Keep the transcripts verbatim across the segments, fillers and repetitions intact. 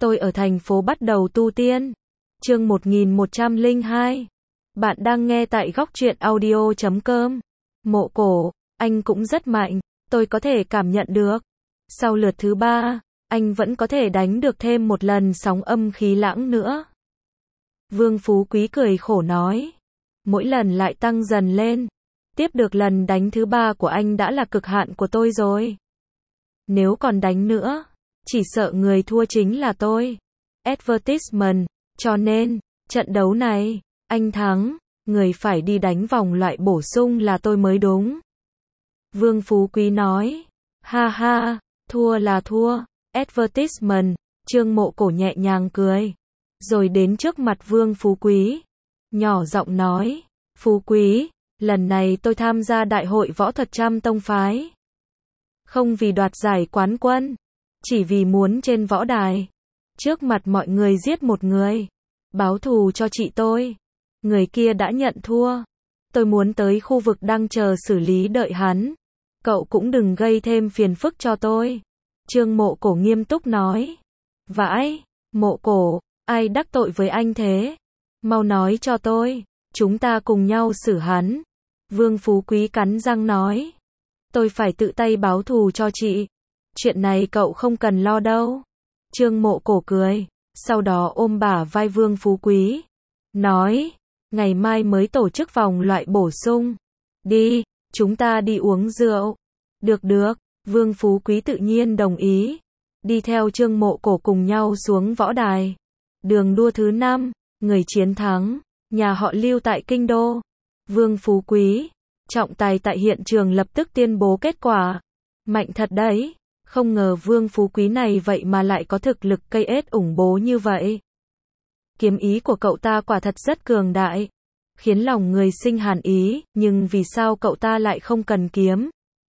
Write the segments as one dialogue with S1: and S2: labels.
S1: Tôi ở thành phố bắt đầu tu tiên. Chương một nghìn một trăm lẻ hai. Bạn đang nghe tại góc truyện audio chấm com. Mộ Cổ, anh cũng rất mạnh, tôi có thể cảm nhận được. Sau lượt thứ ba, anh vẫn có thể đánh được thêm một lần sóng âm khí lãng nữa. Vương Phú Quý cười khổ nói. Mỗi lần lại tăng dần lên. Tiếp được lần đánh thứ ba của anh đã là cực hạn của tôi rồi. Nếu còn đánh nữa, chỉ sợ người thua chính là tôi. Advertisement, cho nên, trận đấu này, anh thắng, người phải đi đánh vòng loại bổ sung là tôi mới đúng. Vương Phú Quý nói. Ha ha, thua là thua. Advertisement, Trương Mộ Cổ nhẹ nhàng cười. Rồi đến trước mặt Vương Phú Quý. Nhỏ giọng nói. Phú Quý, lần này tôi tham gia đại hội võ thuật trăm tông phái. Không vì đoạt giải quán quân, chỉ vì muốn trên võ đài, trước mặt mọi người giết một người, báo thù cho chị tôi. Người kia đã nhận thua. Tôi muốn tới khu vực đang chờ xử lý đợi hắn. Cậu cũng đừng gây thêm phiền phức cho tôi. Trương Mộ Cổ nghiêm túc nói. Vãi, Mộ Cổ, ai đắc tội với anh thế? Mau nói cho tôi, chúng ta cùng nhau xử hắn. Vương Phú Quý cắn răng nói. Tôi phải tự tay báo thù cho chị. Chuyện này cậu không cần lo đâu. Trương Mộ Cổ cười, sau đó ôm bả vai Vương Phú Quý. Nói, ngày mai mới tổ chức vòng loại bổ sung. Đi, chúng ta đi uống rượu. Được được, Vương Phú Quý tự nhiên đồng ý. Đi theo Trương Mộ Cổ cùng nhau xuống võ đài. Đường đua thứ năm, người chiến thắng, nhà họ Lưu tại Kinh Đô. Vương Phú Quý, trọng tài tại hiện trường lập tức tuyên bố kết quả. Mạnh thật đấy, không ngờ Vương Phú Quý này vậy mà lại có thực lực cây ết ủng bố như vậy. Kiếm ý của cậu ta quả thật rất cường đại, khiến lòng người sinh hàn ý, nhưng vì sao cậu ta lại không cần kiếm,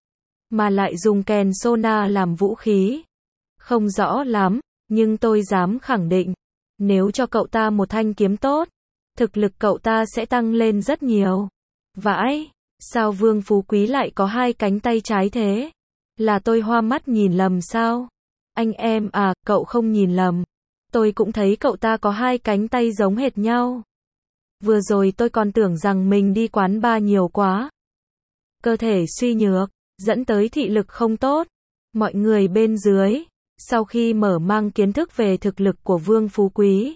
S1: mà lại dùng kèn sona làm vũ khí? Không rõ lắm, nhưng tôi dám khẳng định, nếu cho cậu ta một thanh kiếm tốt, thực lực cậu ta sẽ tăng lên rất nhiều. Vãi, sao Vương Phú Quý lại có hai cánh tay trái thế? Là tôi hoa mắt nhìn lầm sao? Anh em à, cậu không nhìn lầm. Tôi cũng thấy cậu ta có hai cánh tay giống hệt nhau. Vừa rồi tôi còn tưởng rằng mình đi quán bar nhiều quá. Cơ thể suy nhược, dẫn tới thị lực không tốt. Mọi người bên dưới, sau khi mở mang kiến thức về thực lực của Vương Phú Quý,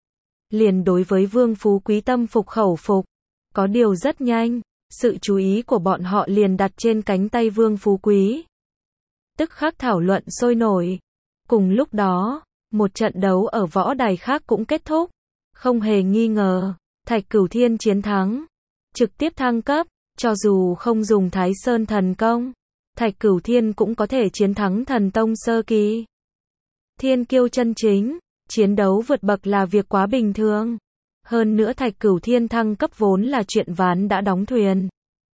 S1: liền đối với Vương Phú Quý tâm phục khẩu phục. Có điều rất nhanh, sự chú ý của bọn họ liền đặt trên cánh tay Vương Phú Quý. Tức khắc thảo luận sôi nổi. Cùng lúc đó, một trận đấu ở võ đài khác cũng kết thúc. Không hề nghi ngờ, Thạch Cửu Thiên chiến thắng, trực tiếp thăng cấp. Cho dù không dùng Thái Sơn thần công, Thạch Cửu Thiên cũng có thể chiến thắng thần tông sơ kỳ. Thiên kiêu chân chính, chiến đấu vượt bậc là việc quá bình thường. Hơn nữa Thạch Cửu Thiên thăng cấp vốn là chuyện ván đã đóng thuyền,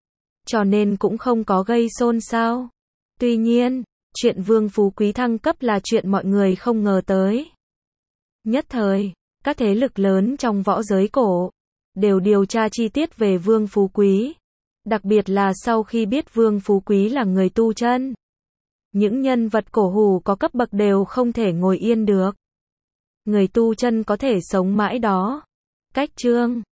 S1: cho nên cũng không có gây xôn xao. Tuy nhiên, chuyện Vương Phú Quý thăng cấp là chuyện mọi người không ngờ tới. Nhất thời, các thế lực lớn trong võ giới cổ đều điều tra chi tiết về Vương Phú Quý. Đặc biệt là sau khi biết Vương Phú Quý là người tu chân, những nhân vật cổ hủ có cấp bậc đều không thể ngồi yên được. Người tu chân có thể sống mãi đó. Cách chương